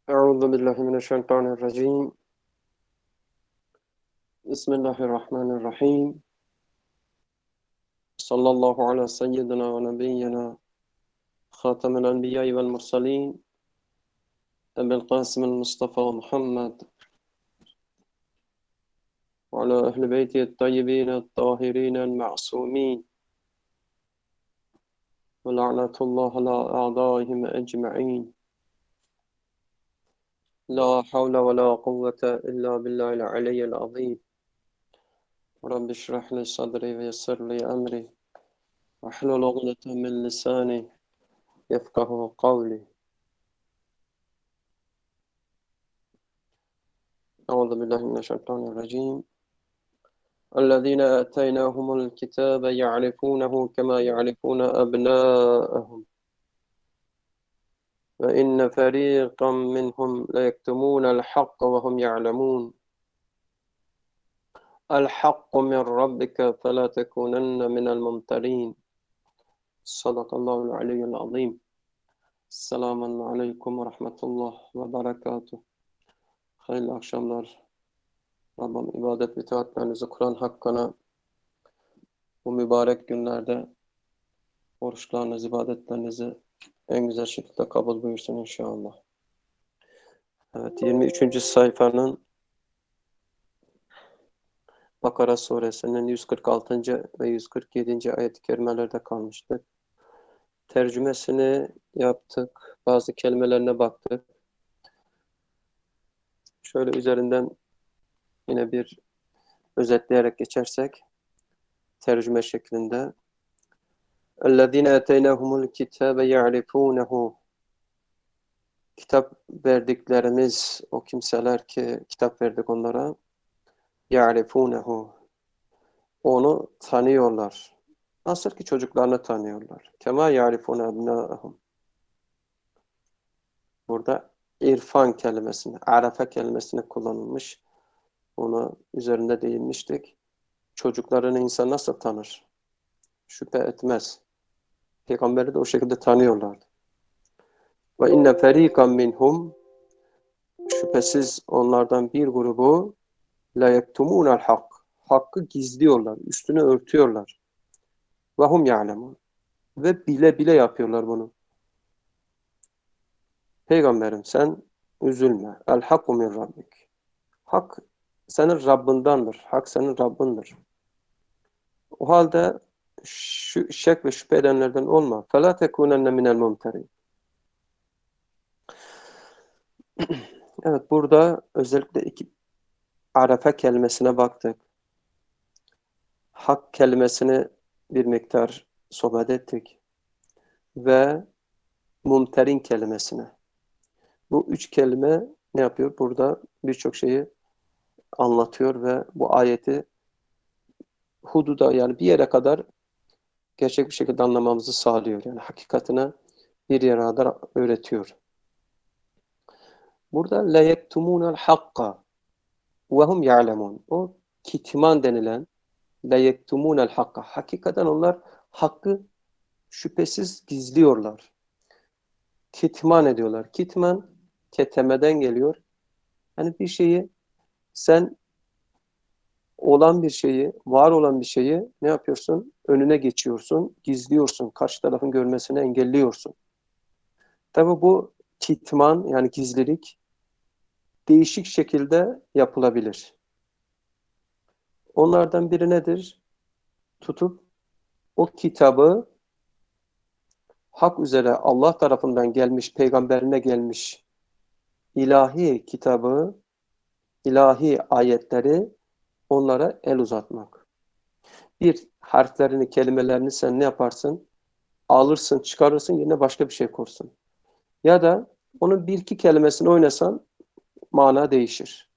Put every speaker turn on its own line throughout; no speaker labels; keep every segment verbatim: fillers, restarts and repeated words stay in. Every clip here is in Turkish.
أعوذ بالله من الشيطان الرجيم. بسم الله الرحمن الرحيم. صلى الله على سيدنا ونبينا خاتم الأنبياء والمرسلين أبي القاسم المصطفى محمد وعلى أهل بيته الطيبين الطاهرين المعصومين ولعنة الله على أعدائهم أجمعين. لا حول ولا قوة إلا بالله العلي العظيم. رب اشرح لي صدري ويسر لي أمري واحلل عقدة من لساني يفقه قولي. أعوذ بالله من الشيطان الرجيم. الذين آتيناهم الكتاب يعرفونه كما يعرفون أبناءهم وإن فريقا منهم ليكتمون الحق وهم يعلمون. الحق من ربك فلا تكونن من الممترين. صدق الله العلي العظيم. Selamun Aleyküm ve Rahmetullah ve Berekatuhu. Hayırlı akşamlar. Rabbim ibadet ve itaatlerinizi Kur'an hakkına bu mübarek günlerde oruçlarınızı, ibadetlerinizi en güzel şekilde kabul buyursun inşallah. Evet, yirmi üçüncü sayfanın Bakara suresinin yüz kırk altıncı ve yüz kırk yedinci ayet-i kerimelerde kalmıştık. Tercümesini yaptık. Bazı kelimelerine baktık. Şöyle üzerinden yine bir özetleyerek geçersek tercüme şeklinde. اَلَّذ۪ينَ اَتَيْنَهُمُ الْكِتَابَ يَعْرِفُونَهُ Kitap verdiklerimiz, o kimseler ki kitap verdik onlara, يَعْرِفُونَهُ Onu tanıyorlar. Nasıl ki çocuklarını tanıyorlar. كَمَا يَعْرِفُونَ أَبْنَاءَهُمْ Burada irfan kelimesini, arafe kelimesini kullanılmış. Onu üzerinde değinmiştik. Çocuklarını insan nasıl tanır? Şüphe etmez. Peygamberi de o şekilde tanıyorlardı. Ve inne feriqan minhum Şüphesiz onlardan bir grubu la yektumunel hak hakkı gizliyorlar, üstünü örtüyorlar. Ve hum ya'lemun ve bile bile yapıyorlar bunu. Peygamberim sen üzülme. El hakku min rabbik. Hak senin Rabbindandır. Hak senin Rabbindir. O halde şu şek ve şüphe edenlerden olma. فَلَا تَكُونَنَّ مِنَ الْمُمْتَرِينَ Evet, burada özellikle iki arefe kelimesine baktık. Hak kelimesini bir miktar sohbet ettik. Ve mumterin kelimesine. Bu üç kelime ne yapıyor? Burada birçok şeyi anlatıyor ve bu ayeti hududa yani bir yere kadar gerçek bir şekilde anlamamızı sağlıyor. Yani hakikatine bir yere kadar öğretiyor. Burada la yektumunel hakka ve hum ya'lemun. O kitman denilen la yektumunel hakka. Hakikaten onlar hakkı şüphesiz gizliyorlar. Kitman ediyorlar. Kitman ketemeden geliyor. Yani bir şeyi sen olan bir şeyi, var olan bir şeyi ne yapıyorsun? Önüne geçiyorsun, gizliyorsun. Karşı tarafın görmesini engelliyorsun. Tabii bu kitman yani gizlilik değişik şekilde yapılabilir. Onlardan biri nedir? Tutup o kitabı hak üzere Allah tarafından gelmiş, peygamberine gelmiş ilahi kitabı, ilahi ayetleri onlara el uzatmak. Bir harflerini, kelimelerini sen ne yaparsın? Alırsın, çıkarırsın, yerine başka bir şey korsun. Ya da onun bir iki kelimesini oynasan mana değişir.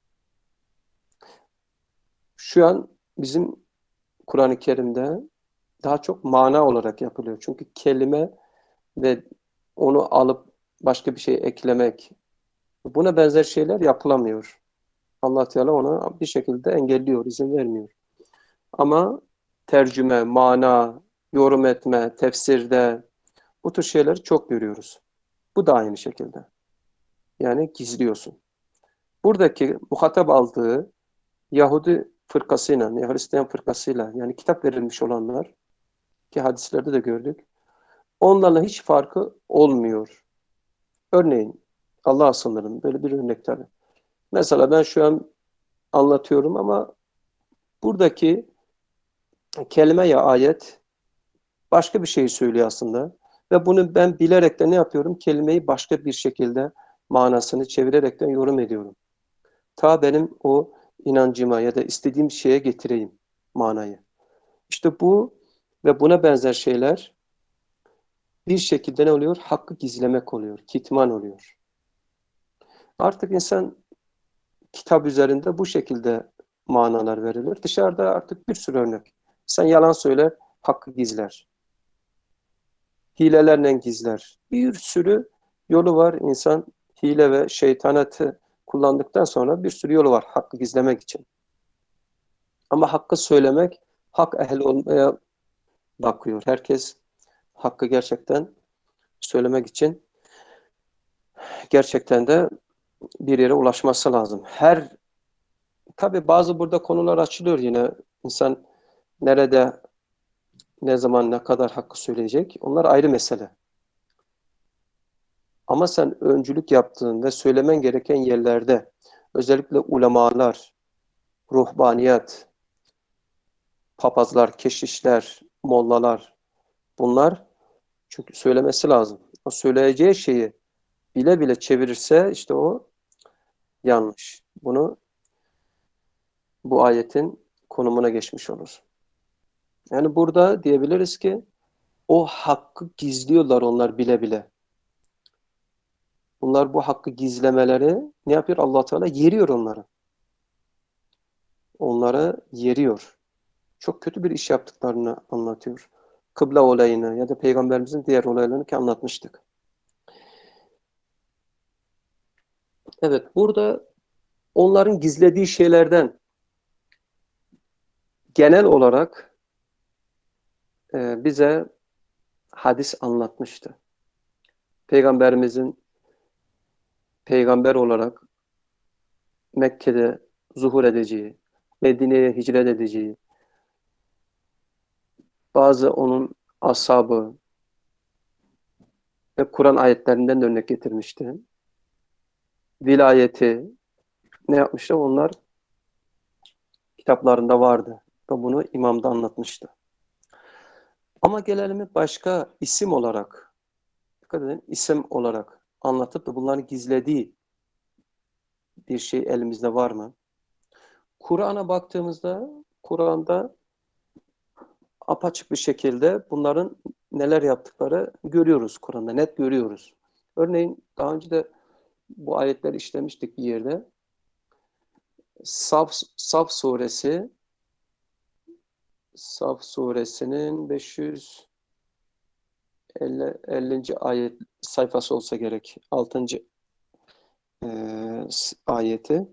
Şu an bizim Kur'an-ı Kerim'de daha çok mana olarak yapılıyor. Çünkü kelime ve onu alıp başka bir şey eklemek, buna benzer şeyler yapılamıyor. Allah Teala ona bir şekilde engelliyor, izin vermiyor. Ama tercüme, mana, yorum etme, tefsirde bu tür şeyleri çok görüyoruz. Bu da aynı şekilde. Yani gizliyorsun. Buradaki muhatap aldığı Yahudi fırkasıyla, yani Hristiyan fırkasıyla, yani kitap verilmiş olanlar ki hadislerde de gördük. Onlarla hiç farkı olmuyor. Örneğin Allah'a sığınırım. Böyle bir örnek tabii. Mesela ben şu an anlatıyorum ama buradaki kelime ya ayet başka bir şey söylüyor aslında. Ve bunu ben bilerek de ne yapıyorum? Kelimeyi başka bir şekilde manasını çevirerekten yorum ediyorum. Ta benim o inancıma ya da istediğim şeye getireyim manayı. İşte bu ve buna benzer şeyler bir şekilde ne oluyor? Hakkı gizlemek oluyor, kitman oluyor. Artık insan kitap üzerinde bu şekilde manalar verilir. Dışarıda artık bir sürü örnek. Sen yalan söyler, hakkı gizler. Hilelerle gizler. Bir sürü yolu var insan hile ve şeytanatı kullandıktan sonra bir sürü yolu var hakkı gizlemek için. Ama hakkı söylemek, hak ehli olmaya bakıyor. Herkes hakkı gerçekten söylemek için gerçekten de bir yere ulaşması lazım. Her tabii bazı burada konular açılıyor yine. İnsan nerede, ne zaman, ne kadar hakkı söyleyecek? Onlar ayrı mesele. Ama sen öncülük yaptığın ve söylemen gereken yerlerde özellikle ulemalar, ruhbaniyet, papazlar, keşişler, mollalar bunlar çünkü söylemesi lazım. O söyleyeceği şeyi bile bile çevirirse işte o yanlış. Bunu bu ayetin konumuna geçmiş olur. Yani burada diyebiliriz ki o hakkı gizliyorlar onlar bile bile. Bunlar bu hakkı gizlemeleri ne yapıyor? Allah Teala yeriyor onları. Onları yeriyor. Çok kötü bir iş yaptıklarını anlatıyor. Kıble olayını ya da Peygamberimizin diğer olaylarını ki anlatmıştık. Evet, burada onların gizlediği şeylerden genel olarak e, bize hadis anlatmıştı. Peygamberimizin peygamber olarak Mekke'de zuhur edeceği, Medine'ye hicret edeceği, bazı onun ashabı ve Kur'an ayetlerinden de örnek getirmişti. Vilayeti ne yapmıştı? Onlar kitaplarında vardı. Ve bunu imam da anlatmıştı. Ama gelelim başka isim olarak, dikkat edin, isim olarak anlatıp da bunların gizlediği bir şey elimizde var mı? Kur'an'a baktığımızda, Kur'an'da apaçık bir şekilde bunların neler yaptıkları görüyoruz Kur'an'da, net görüyoruz. Örneğin daha önce de bu ayetleri işlemiştik bir yerde. Saf, Saf suresi Saf suresinin beş yüz ellinci ayet sayfası olsa gerek. altıncı E, ayeti.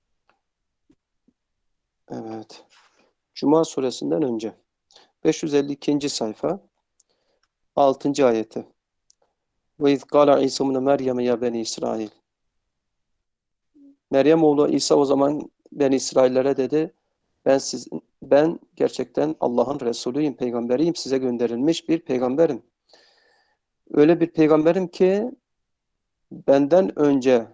Evet. Cuma suresinden önce. beş yüz elli ikinci sayfa. altıncı ayeti. Ve iz kâle İsa ibn Meryem ya beni İsrail. Meryem oğlu İsa o zaman ben İsraillere dedi. Ben siz ben gerçekten Allah'ın Resulüyüm, peygamberiyim, size gönderilmiş bir peygamberim. Öyle bir peygamberim ki benden önce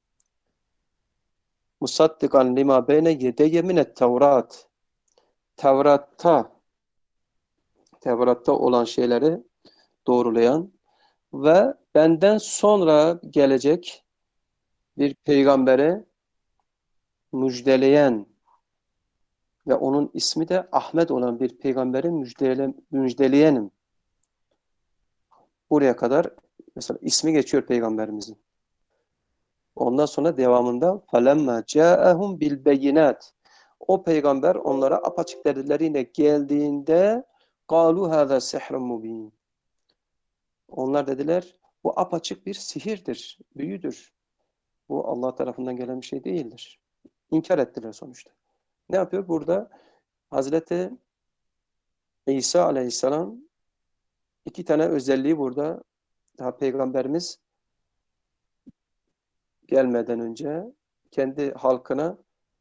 musaddikan lima beyne yedeyye minet Tevrat. Tevrat'ta Tevrat'ta olan şeyleri doğrulayan ve benden sonra gelecek bir peygambere müjdeleyen ve onun ismi de Ahmet olan bir peygamberi müjdele, müjdeleyenim. Buraya kadar mesela ismi geçiyor peygamberimizin. Ondan sonra devamında فَلَمَّا جَاءَهُمْ بِالْبَيِّنَاتِ O peygamber onlara apaçık delilleriyle geldiğinde قَالُوا هَذَا سِحْرٌ مُبِينٌ Onlar dediler bu apaçık bir sihirdir, büyüdür. Bu Allah tarafından gelen bir şey değildir. İnkar ettiler sonuçta. Ne yapıyor? Burada Hazreti İsa Aleyhisselam iki tane özelliği burada daha peygamberimiz gelmeden önce kendi halkına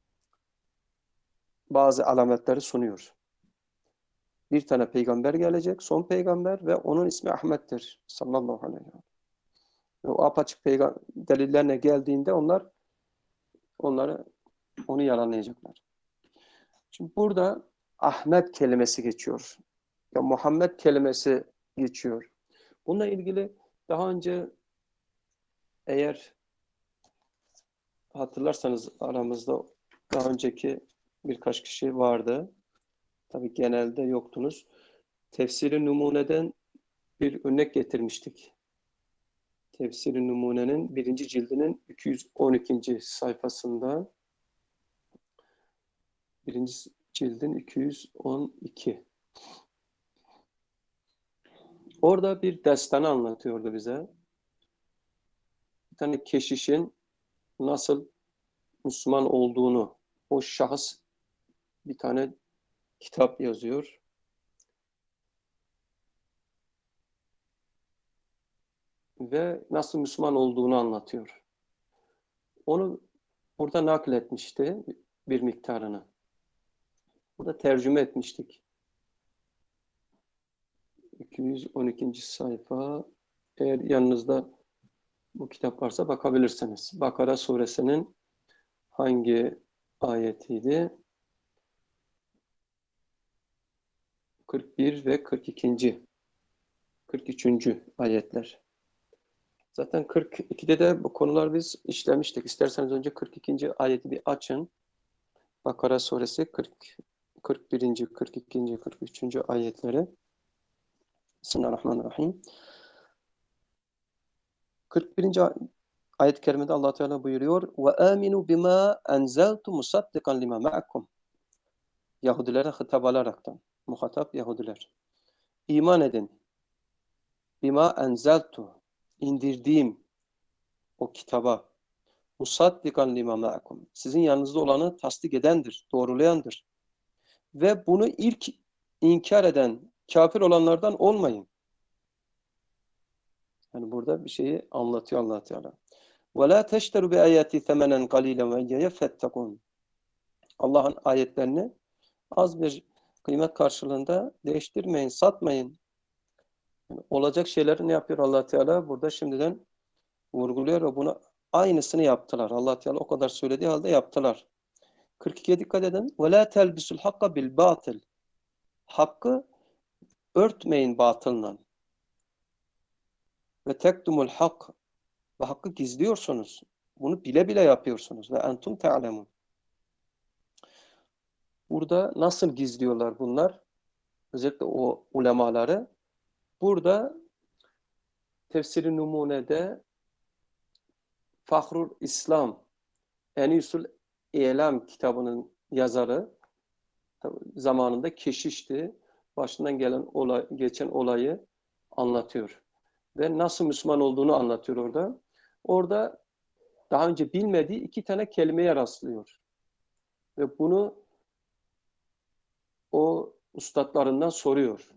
bazı alametleri sunuyor. Bir tane peygamber gelecek, son peygamber ve onun ismi Ahmet'tir sallallahu aleyhi ve sellem. O apaçık peygamber delillerine geldiğinde onlar onları onu yalanlayacaklar. Şimdi burada Ahmet kelimesi geçiyor. Ya Muhammed kelimesi geçiyor. Bununla ilgili daha önce eğer hatırlarsanız aramızda daha önceki birkaç kişi vardı. Tabii genelde yoktunuz. Tefsir-i Numune'den bir örnek getirmiştik. Tefsir-i Numune'nin birinci cildinin iki yüz on ikinci sayfasında birinci cildin iki yüz on iki. Orada bir destanı anlatıyordu bize. Bir tane keşişin nasıl Müslüman olduğunu, o şahıs bir tane kitap yazıyor. Ve nasıl Müslüman olduğunu anlatıyor. Onu burada nakletmişti bir miktarını. Burada tercüme etmiştik. iki yüz on ikinci sayfa. Eğer yanınızda bu kitap varsa bakabilirsiniz. Bakara suresinin hangi ayetiydi? kırk bir ve kırk ikinci. kırk üçüncü ayetler. Zaten kırk ikide de bu konular biz işlemiştik. İsterseniz önce kırk ikinci ayeti bir açın. Bakara suresi kırk, kırk birinci, kırk ikinci, kırk üçüncü ayetleri. Bismillahirrahmanirrahim. kırk birinci ayet-i kerimede Allah Teala buyuruyor: "Ve aminu bima enzeltu musaddikan lima ma'akum." Yahudilere hitap alaraktan. Muhatap Yahudiler. İman edin. Bima enzeltu. İndirdiğim o kitaba. Musaddikan lima ma'akum. Sizin yanınızda olanı tasdik edendir, doğrulayandır. Ve bunu ilk inkar eden, kafir olanlardan olmayın. Yani burada bir şeyi anlatıyor Allah Teala. وَلَا تَشْتَرُوا بِآيَاتِ ثَمَنًا قَلِيلًا وَاِيَّيَ فَاتَّقُونَ. Allah'ın ayetlerini az bir kıymet karşılığında değiştirmeyin, satmayın. Yani olacak şeyleri ne yapıyor Allah Teala? Burada şimdiden vurguluyor ve bunu aynısını yaptılar. Allah Teala o kadar söylediği halde yaptılar. kırk ikiye dikkat edin. وَلَا تَلْبِسُ الْحَقَّ بِالْبَاطِلِ. Hakkı örtmeyin batılla. Ve tektumul hak. Ve hakkı gizliyorsunuz. Bunu bile bile yapıyorsunuz. Ve entum te'alemun. Burada nasıl gizliyorlar bunlar? Özellikle o ulemaları. Burada Tefsir-i Numune'de Fahrul İslam Enisul İlam kitabının yazarı zamanında keşişti. Başından gelen olay, geçen olayı anlatıyor. Ve nasıl Müslüman olduğunu anlatıyor orada. Orada daha önce bilmediği iki tane kelimeye rastlıyor. Ve bunu o ustadlarından soruyor.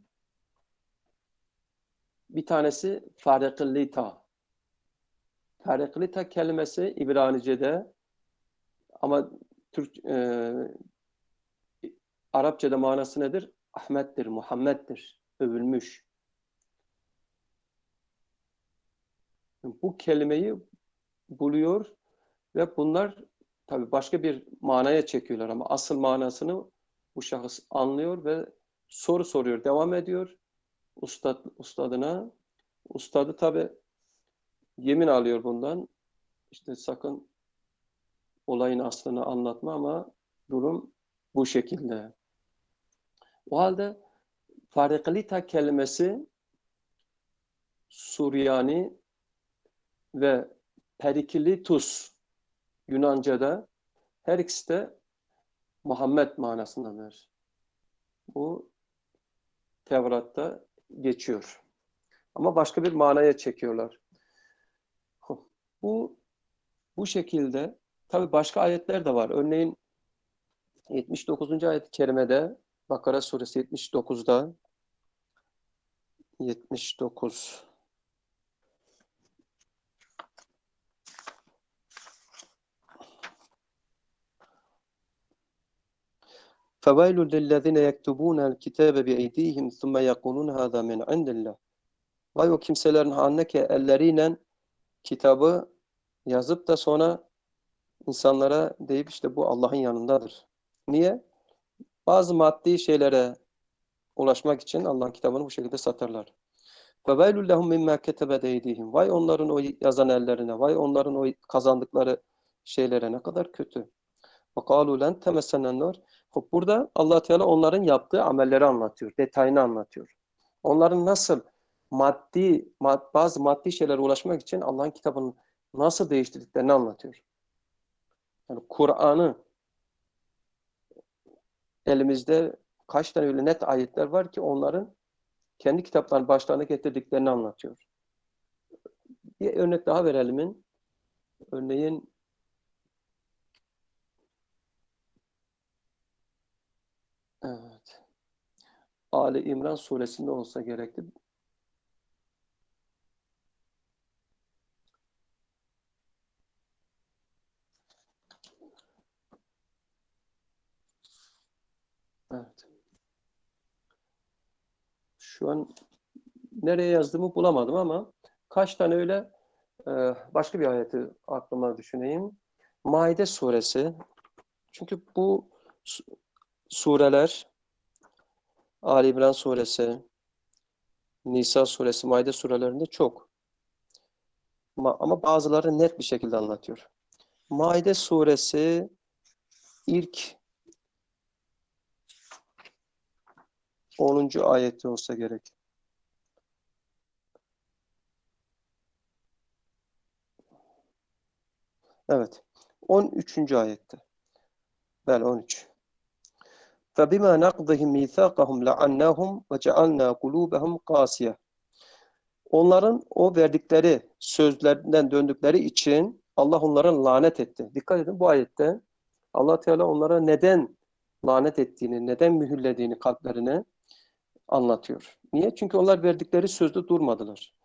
Bir tanesi fariklita. Fariklita kelimesi İbranice'de ama Türk e, Arapçada manası nedir? Ahmet'tir, Muhammed'dir, övülmüş. Bu kelimeyi buluyor ve bunlar tabii başka bir manaya çekiyorlar ama asıl manasını bu şahıs anlıyor ve soru soruyor, devam ediyor ustad, ustadına. Ustadı tabii yemin alıyor bundan. İşte sakın olayın aslını anlatma ama durum bu şekilde. O halde fariklita kelimesi Suryani ve Periklitus Yunanca'da her ikisi de Muhammed manasındadır. Bu Tevrat'ta geçiyor. Ama başka bir manaya çekiyorlar. Bu bu şekilde tabii başka ayetler de var. Örneğin yetmiş dokuzuncu ayet-i kerimede Bakara suresi yetmiş dokuzda yetmiş dokuz فَوَيْلٌ لِلَّذِينَ يَكْتُبُونَ الْكِتَابَ بِأَيْدِيهِمْ ثُمَّ يَقُولُونَ هَذَا مِنْ عِنْدِ اللّٰهِ. Vay o kimselerin haline ki elleriyle kitabı yazıp da sonra insanlara deyip işte bu Allah'ın yanındadır. Niye? Bazı maddi şeylere ulaşmak için Allah'ın kitabını bu şekilde satarlar. وَوَيْلُ لَهُمْ مِمَّا كَتَبَتْ اَيْدِيهِمْ. Vay onların o yazan ellerine, vay onların o kazandıkları şeylere ne kadar kötü. وَقَالُوا لَنْ تَمَسَّنَا النَّارِ. Burada Allah Teala onların yaptığı amelleri anlatıyor, detayını anlatıyor. Onların nasıl maddi, mad, bazı maddi şeylere ulaşmak için Allah'ın kitabını nasıl değiştirdiklerini anlatıyor. Yani Kur'an'ı elimizde kaç tane öyle net ayetler var ki onların kendi kitaplarının başlarına getirdiklerini anlatıyor. Bir örnek daha verelim. Örneğin evet, Ali İmran suresinde olsa gerekti. Evet. Şu an nereye yazdığımı bulamadım ama kaç tane öyle e, başka bir ayeti aklıma düşüneyim. Maide suresi. Çünkü bu sureler Ali İmran suresi, Nisa suresi, Maide surelerinde çok. Ama bazıları net bir şekilde anlatıyor. Maide suresi ilk onuncu ayeti olsa gerek. Evet. on üçüncü ayette. Bel on üç. فَبِمَا نَقْضِهِمْ مِيثَاقَهُمْ لَعَنَّاهُمْ وَجَعَلْنَا قُلُوبَهُمْ قَاسِيَةً. Onların o verdikleri sözlerinden döndükleri için Allah onlara lanet etti. Dikkat edin bu ayette Allah Teala onlara neden lanet ettiğini, neden mühürlediğini kalplerine anlatıyor. Niye? Çünkü onlar verdikleri sözde durmadılar.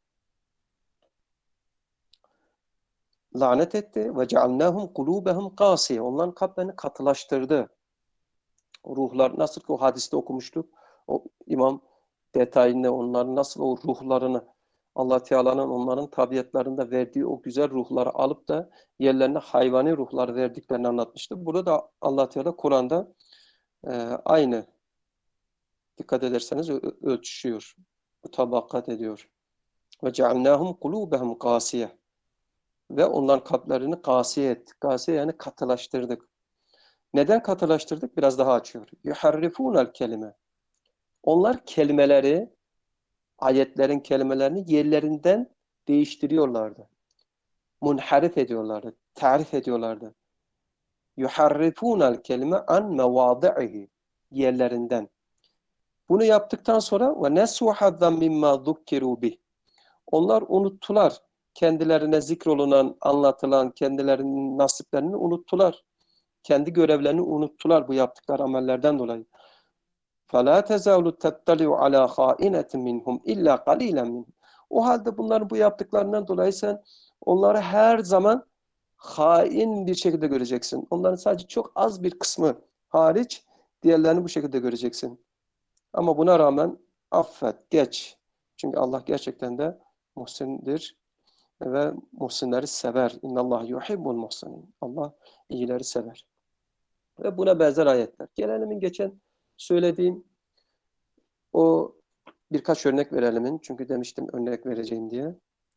Lanet etti ve cealnahum kulubehum kasiye. Onların kalplerini katılaştırdı. Ruhlar nasıl ki o hadiste okumuştuk. O imam detayında onların nasıl o ruhlarını Allah Teala'nın onların tabiatlarında verdiği o güzel ruhları alıp da yerlerine hayvani ruhlar verdiklerini anlatmıştı. Burada da Allah Teala Kur'an'da e, aynı dikkat ederseniz ölçüşüyor. Mutabakat ediyor. Ve cealnahum kulubehum kasiye. Ve onların kalplerini kasiye ettik. Kasiye yani katılaştırdık. Neden katılaştırdık? Biraz daha açıyor. Yuharrifunel kelime. Onlar kelimeleri, ayetlerin kelimelerini yerlerinden değiştiriyorlardı. Munharif ediyorlardı. Tarif ediyorlardı. Yuharrifunel kelime an mevadi'ihi. Yerlerinden. Bunu yaptıktan sonra ve nesu hazzan mimma zukkiru bih. Onlar unuttular. Kendilerine zikrolunan, anlatılan, kendilerinin nasiplerini unuttular. Kendi görevlerini unuttular bu yaptıkları amellerden dolayı. فَلَا تَزَاوْلُ تَتَّلِعُ عَلَى خَائِنَةٍ مِنْهُمْ اِلَّا قَلِيلًا مِنْهُمْ. O halde bunların bu yaptıklarından dolayı sen onları her zaman hain bir şekilde göreceksin. Onların sadece çok az bir kısmı hariç diğerlerini bu şekilde göreceksin. Ama buna rağmen affet, geç. Çünkü Allah gerçekten de muhsindir ve muhsinleri sever. İnnallah yuhibbul muhsinin. Allah iyileri sever. Ve buna benzer ayetler. Genelimin geçen söylediğim o birkaç örnek verelim. Çünkü demiştim örnek vereceğim diye.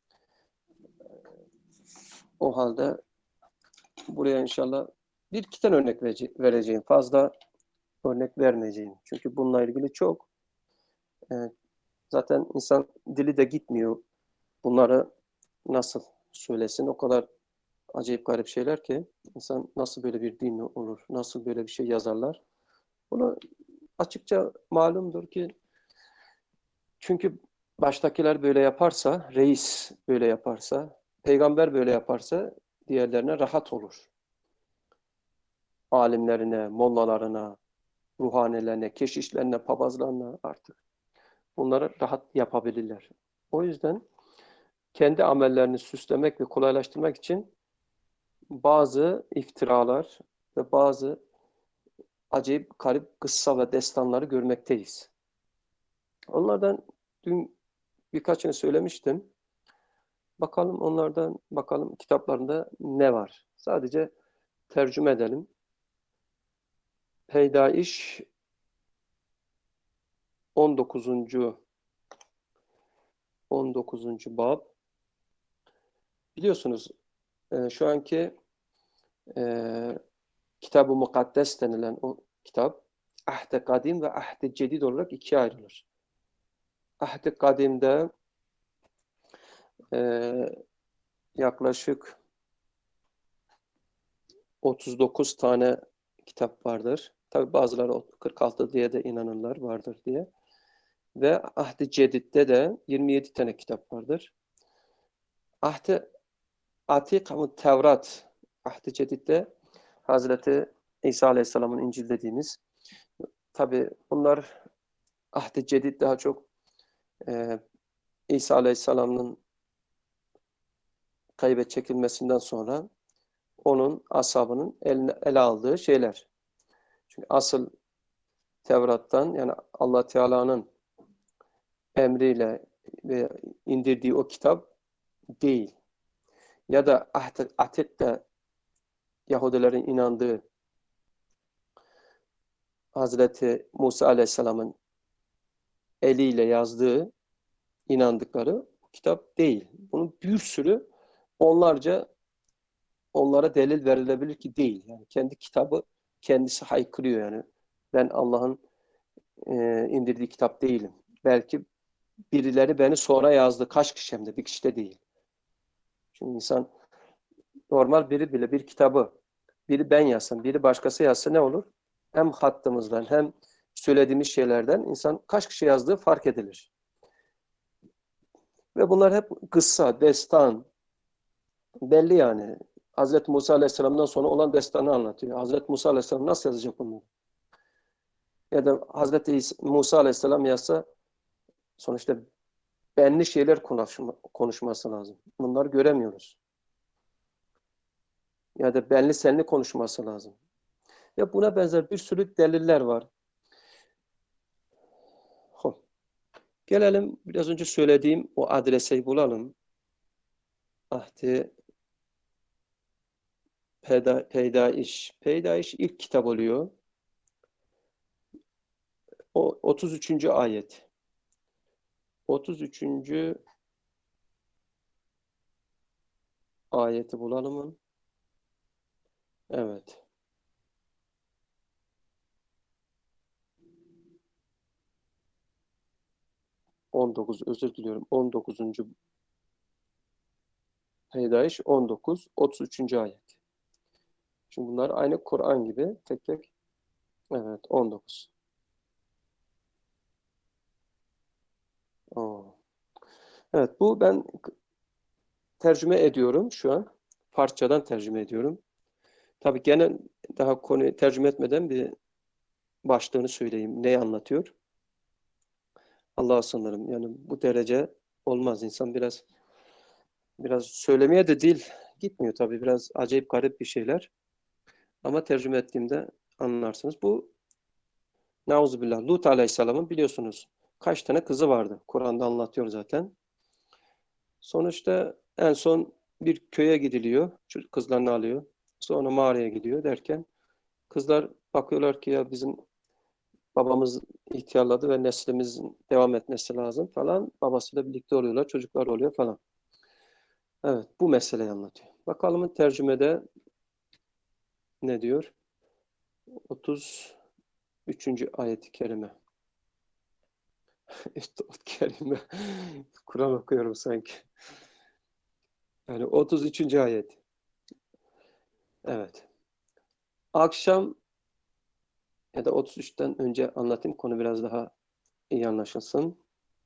O halde buraya inşallah bir iki tane örnek vereceğim. Fazla örnek vermeyeceğim. Çünkü bununla ilgili çok e, zaten insan dili de gitmiyor. Bunları nasıl söylesin? O kadar acayip garip şeyler ki insan nasıl böyle bir din olur? Nasıl böyle bir şey yazarlar? Bunu açıkça malumdur ki çünkü baştakiler böyle yaparsa, reis böyle yaparsa, peygamber böyle yaparsa diğerlerine rahat olur. Alimlerine, mollalarına, ruhanelerine, keşişlerine, papazlarına artık. Bunları rahat yapabilirler. O yüzden kendi amellerini süslemek ve kolaylaştırmak için bazı iftiralar ve bazı acayip garip kıssa ve destanları görmekteyiz. Onlardan dün birkaçını söylemiştim. Bakalım onlardan, bakalım kitaplarında ne var? Sadece tercüme edelim. Peydaiş on dokuzuncu on dokuzuncu bab. Biliyorsunuz e, şu anki e, Kitab-ı Mukaddes denilen o kitap Ahd-i Kadim ve Ahd-i Cedid olarak ikiye ayrılır. Ahd-i Kadim'de e, yaklaşık otuz dokuz tane kitap vardır. Tabi bazıları kırk altı diye de inanırlar vardır diye. Ve Ahd-i Cedid'de de yirmi yedi tane kitap vardır. Ahd-i Atik ama Tevrat, Ahd-i Cedid'de Hazreti İsa Aleyhisselam'ın İncil dediğimiz. Tabi bunlar Ahd-i Cedid daha çok e, İsa Aleyhisselam'ın kaybe çekilmesinden sonra onun ashabının eline, ele aldığı şeyler. Çünkü asıl Tevrat'tan yani Allah Teala'nın emriyle ve indirdiği o kitap değil. Ya da Ahd-i Atik'te Yahudilerin inandığı Hazreti Musa Aleyhisselam'ın eliyle yazdığı, inandıkları kitap değil. Bunun bir sürü onlarca onlara delil verilebilir ki değil. Yani kendi kitabı kendisi haykırıyor yani. Ben Allah'ın e, indirdiği kitap değilim. Belki birileri beni sonra yazdı. Kaç kişi hem de bir kişi de değil. Çünkü insan normal biri bile bir kitabı biri ben yazsam, biri başkası yazsa ne olur? Hem hattımızdan hem söylediğimiz şeylerden insan kaç kişi yazdığı fark edilir. Ve bunlar hep kıssa, destan, belli yani. Hazreti Musa Aleyhisselam'dan sonra olan destanı anlatıyor. Hazreti Musa Aleyhisselam nasıl yazacak bunu? Ya da Hazreti Musa Aleyhisselam yazsa sonuçta benli şeyler konuşma, konuşması lazım. Bunları göremiyoruz. Ya da benli senli konuşması lazım. Ya buna benzer bir sürü deliller var. Hop. Gelelim biraz önce söylediğim o adreseyi bulalım. Ahdi Peyda, Peydaiş. Peydaiş ilk kitap oluyor. O otuz üçüncü ayet. otuz üçüncü ayeti bulalım. Evet. on dokuz özür diliyorum. on dokuzuncu Peydaş on dokuz otuz üçüncü ayet. Çünkü bunlar aynı Kur'an gibi tek tek. Evet on dokuz. Oo. Evet bu ben tercüme ediyorum şu an. Farsçadan tercüme ediyorum. Tabii gene daha konuyu tercüme etmeden bir başlığını söyleyeyim. Neyi anlatıyor? Allah'a sığınırım. Yani bu derece olmaz. İnsan biraz biraz söylemeye de dil gitmiyor tabii. Biraz acayip garip bir şeyler. Ama tercüme ettiğimde anlarsınız. Bu Nauzubillah. Lut Aleyhisselam'ın biliyorsunuz kaç tane kızı vardı. Kur'an'da anlatıyor zaten. Sonuçta en son bir köye gidiliyor. Çocuk kızlarını alıyor. Sonra mağaraya gidiyor derken kızlar bakıyorlar ki ya bizim babamız ihtiyarladı ve neslimizin devam etmesi lazım falan. Babasıyla birlikte oluyorlar. Çocuklar oluyor falan. Evet bu meseleyi anlatıyor. Bakalım tercümede ne diyor? otuz üçüncü ayet-i kerime. İşte o kelime. Kur'an okuyorum sanki. Yani otuz üçüncü ayet. Evet. Akşam ya da otuz üçten önce anlatayım konu biraz daha iyi anlaşılsın.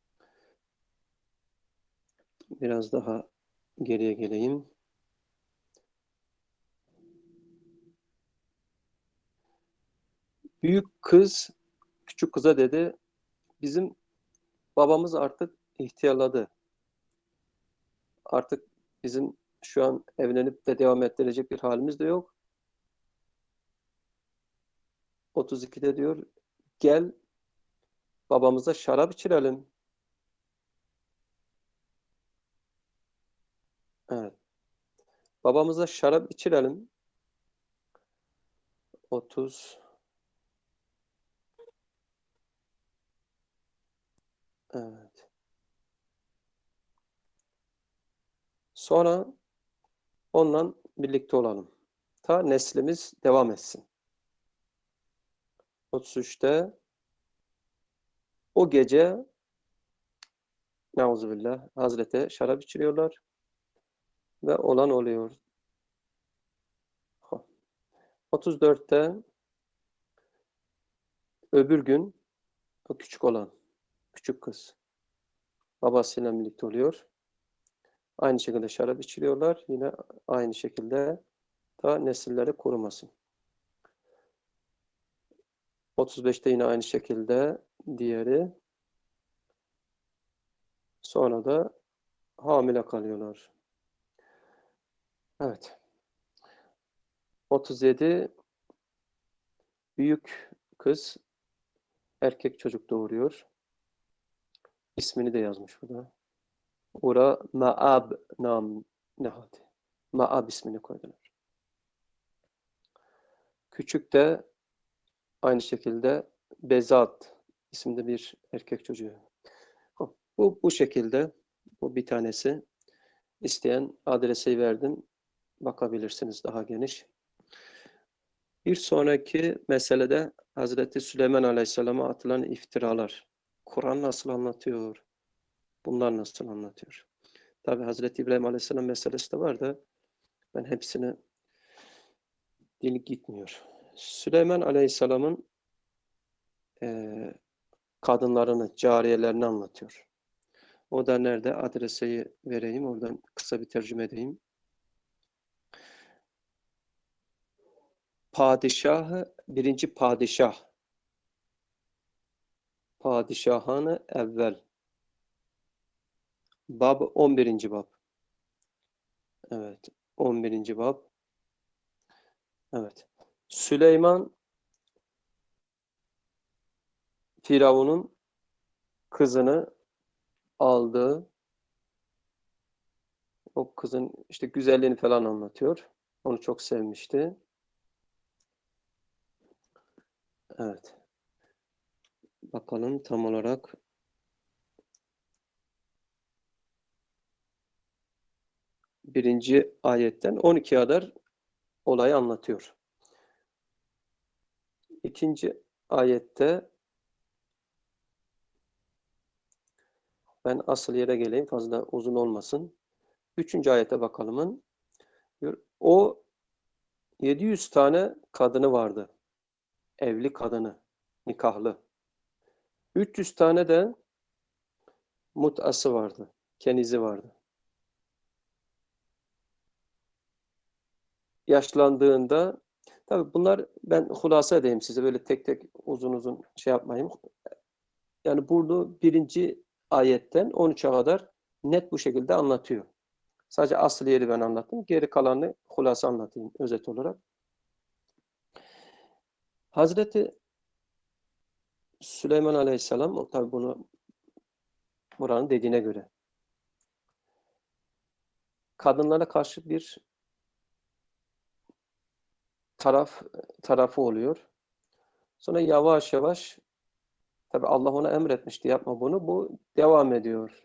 Biraz daha geriye geleyim. Büyük kız küçük kıza dedi bizim babamız artık ihtiyarladı. Artık bizim şu an evlenip de devam ettirecek bir halimiz de yok. otuz ikide diyor gel babamıza şarap içirelim. Evet. Babamıza şarap içirelim. otuz. Evet. Sonra onunla birlikte olalım. Ta neslimiz devam etsin. otuz üçte o gece Neuzubillah Hazreti şarap içiriyorlar ve olan oluyor. otuz dörtte öbür gün o küçük olan, küçük kız babasıyla birlikte oluyor. Aynı şekilde şarap içiriyorlar. Yine aynı şekilde ta nesilleri korumasın. otuz beşte yine aynı şekilde diğeri. Sonra da hamile kalıyorlar. Evet. otuz yedi büyük kız erkek çocuk doğuruyor. İsmini de yazmış burada. Ora Ma'ab nam nehati. Ma'ab ismini koydular. Küçük de aynı şekilde Bezat isimli bir erkek çocuğu. Bu bu şekilde. Bu bir tanesi. İsteyen adresi verdim. Bakabilirsiniz daha geniş. Bir sonraki meselede Hazreti Süleyman Aleyhisselam'a atılan iftiralar. Kur'an nasıl anlatıyor? Bunlar nasıl anlatıyor? Tabi Hazreti İbrahim Aleyhisselam meselesi de var da ben hepsini dil gitmiyor. Süleyman Aleyhisselam'ın e, kadınlarını, cariyelerini anlatıyor. O da nerede? Adreseyi vereyim. Oradan kısa bir tercüme edeyim. Padişahı, birinci padişah. Padişahanı evvel. Bab on birinci bab. Evet. on birinci bab. Evet. Süleyman Firavun'un kızını aldı. O kızın işte güzelliğini falan anlatıyor. Onu çok sevmişti. Evet. Bakalım tam olarak birinci ayetten on ikiye kadar olayı anlatıyor. İkinci ayette ben asıl yere geleyim fazla uzun olmasın. Üçüncü ayete bakalımın. O yedi yüz tane kadını vardı. Evli kadını, nikahlı. üç yüz tane de mut'ası vardı, kenizi vardı. Yaşlandığında, tabii bunlar ben hulasa edeyim size böyle tek tek uzun uzun şey yapmayayım. Yani burada birinci ayetten on üçe kadar net bu şekilde anlatıyor. Sadece asıl yeri ben anlattım. Geri kalanını hulasa anlatayım özet olarak. Hazreti Süleyman Aleyhisselam, o tabi bunu buranın dediğine göre kadınlara karşı bir taraf tarafı oluyor. Sonra yavaş yavaş tabi Allah ona emretmişti yapma bunu. Bu devam ediyor.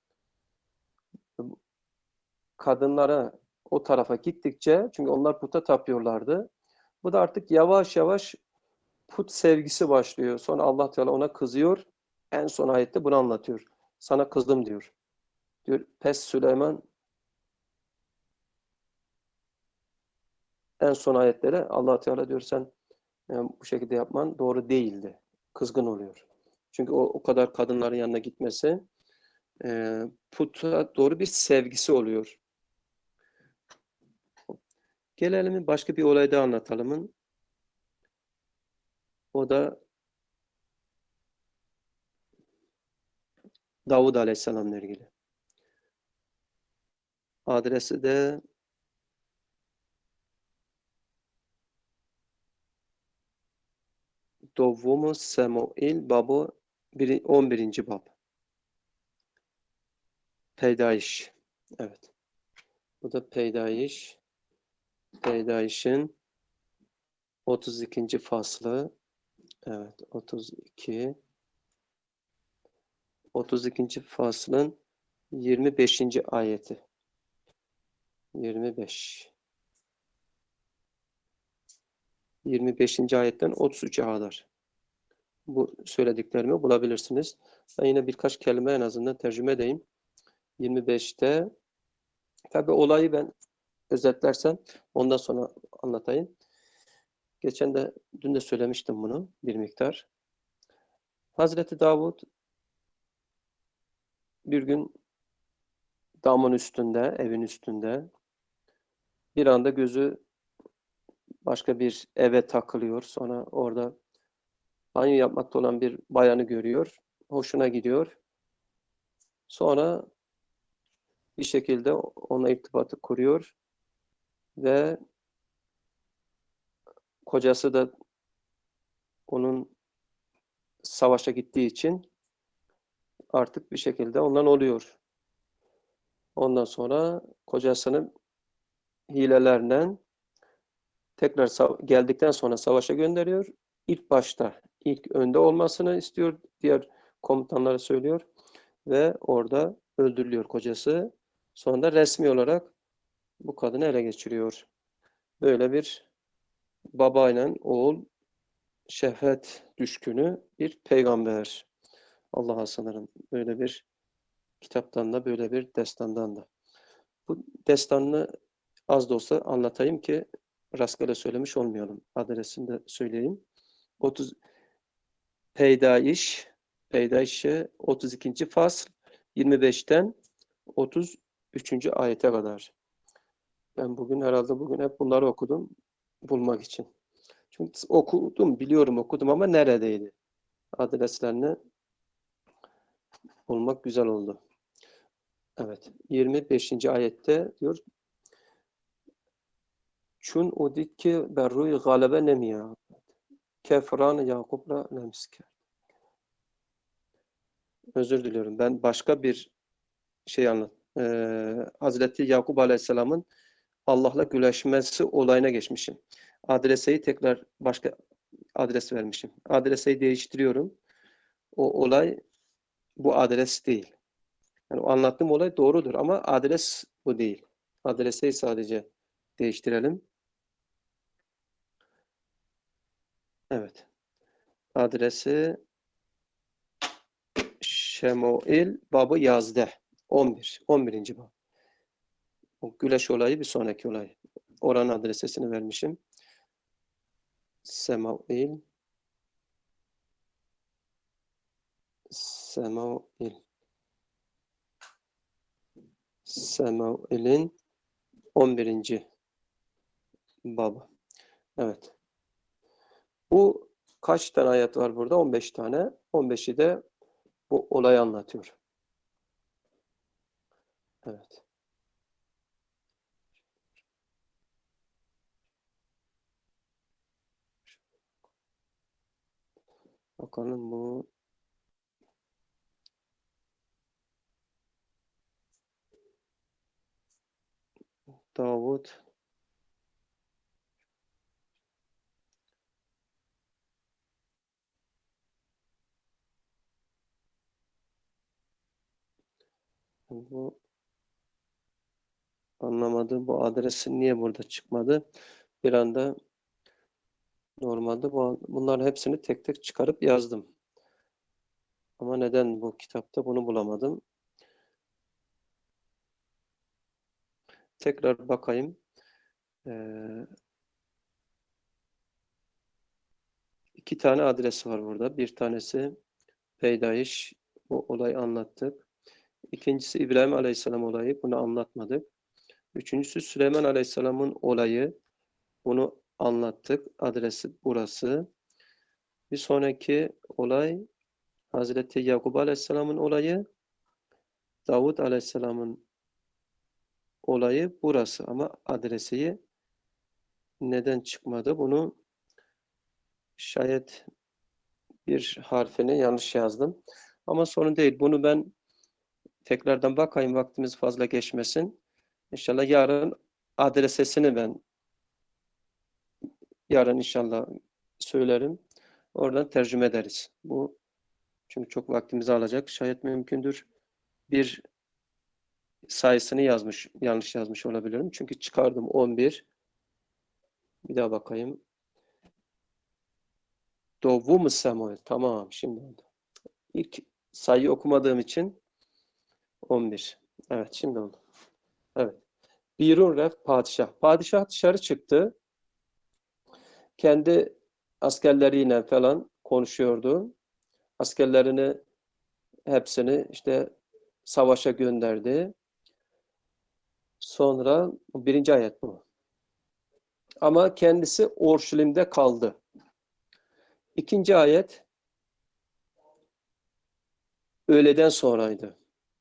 Kadınlara o tarafa gittikçe çünkü onlar puta tapıyorlardı. Bu da artık yavaş yavaş put sevgisi başlıyor. Sonra Allah Teala ona kızıyor. En son ayette bunu anlatıyor. Sana kızdım diyor. Diyor pes Süleyman en son ayetlere Allah Teala diyor sen yani bu şekilde yapman doğru değildi. Kızgın oluyor. Çünkü o, o kadar kadınların yanına gitmesi e, puta doğru bir sevgisi oluyor. Gelelim başka bir olay daha anlatalım. O da Davud Aleyhisselam'la ilgili. Adresi de Dovumu Samuil babı on birinci bab. Peydayiş. Evet. Bu da Peydayiş. Peydayiş'in otuz ikinci faslı. Evet. otuz iki. otuz ikinci faslın yirmi beşinci ayeti. yirmi beş. yirmi beşinci ayetten otuz üçe kadar. Bu söylediklerimi bulabilirsiniz. Ben yine birkaç kelime en azından tercüme edeyim. yirmi beşte tabi olayı ben özetlersem ondan sonra anlatayım. Geçen de dün de söylemiştim bunu bir miktar. Hazreti Davud bir gün damın üstünde, evin üstünde bir anda gözü başka bir eve takılıyor. Sonra orada banyo yapmakta olan bir bayanı görüyor. Hoşuna gidiyor. Sonra bir şekilde onunla irtibatı kuruyor ve kocası da onun savaşa gittiği için artık bir şekilde ondan oluyor. Ondan sonra kocasının hilelerle tekrar geldikten sonra savaşa gönderiyor. İlk başta, ilk önde olmasını istiyor. Diğer komutanlara söylüyor. Ve orada öldürülüyor kocası. Sonra da resmi olarak bu kadını ele geçiriyor. Böyle bir babayla oğul şehvet düşkünü bir peygamber. Allah'a sanırım. Böyle bir kitaptan da böyle bir destandan da. Bu destanını az da olsa anlatayım ki rastgele söylemiş olmayalım. Adresini de söyleyeyim. otuz Peydayiş Peydayiş'e otuz ikinci fasl yirmi beşten otuz üçüncü ayete kadar. Ben bugün herhalde bugün hep bunları okudum bulmak için. Çünkü okudum, biliyorum okudum ama neredeydi? Adreslerini bulmak güzel oldu. Evet. yirmi beşinci ayette diyor Çun udikki berruy galebe nemiya. Kefran Yakub'la nemsker. Özür diliyorum. Ben başka bir şey anlat. Ee, Hazreti Yakup Aleyhisselam'ın Allah'la güleşmesi olayına geçmişim. Adreseyi tekrar başka adres vermişim. Adreseyi değiştiriyorum. O olay bu adres değil. Yani o anlattığım olay doğrudur ama adres bu değil. Adreseyi sadece değiştirelim. Evet. Adresi Şemuil babı Yazde. on bir. on birinci bab. O güleş olayı bir sonraki olay. Oranın adresesini vermişim. Semail Semail Semail'in on birinci babı. Evet. Bu kaç tane ayet var burada? on beş tane. on beşi de bu olayı anlatıyor. Evet. Bakalım bu Davud bu anlamadı. Bu adresi niye burada çıkmadı? Bir anda normalde bu, bunların hepsini tek tek çıkarıp yazdım. Ama neden bu kitapta bunu bulamadım? Tekrar bakayım. Ee, iki tane adresi var burada. Bir tanesi Peydayiş. Bu olayı anlattık. İkincisi İbrahim Aleyhisselam olayı. Bunu anlatmadık. Üçüncüsü Süleyman Aleyhisselam'ın olayı. Bunu anlattık. Adresi burası. Bir sonraki olay Hazreti Yakup Aleyhisselam'ın olayı. Davud Aleyhisselam'ın olayı burası. Ama adresi neden çıkmadı? Bunu şayet bir harfini yanlış yazdım. Ama sorun değil. Bunu ben tekrardan bakayım, vaktimiz fazla geçmesin. İnşallah yarın adresesini ben yarın inşallah söylerim. Oradan tercüme ederiz. Bu çünkü çok vaktimizi alacak. Şayet mümkündür bir sayısını yazmış, yanlış yazmış olabilirim. Çünkü çıkardım on bir. Bir daha bakayım. Dovu mu Samuel? Tamam, şimdi oldu. İlk sayıyı okumadığım için on bir. Evet, şimdi oldu. Evet. Birun ref padişah. Padişah dışarı çıktı. Kendi askerleriyle falan konuşuyordu. Askerlerini hepsini işte savaşa gönderdi. Sonra birinci ayet bu. Ama kendisi Orşulim'de kaldı. İkinci ayet öğleden sonraydı.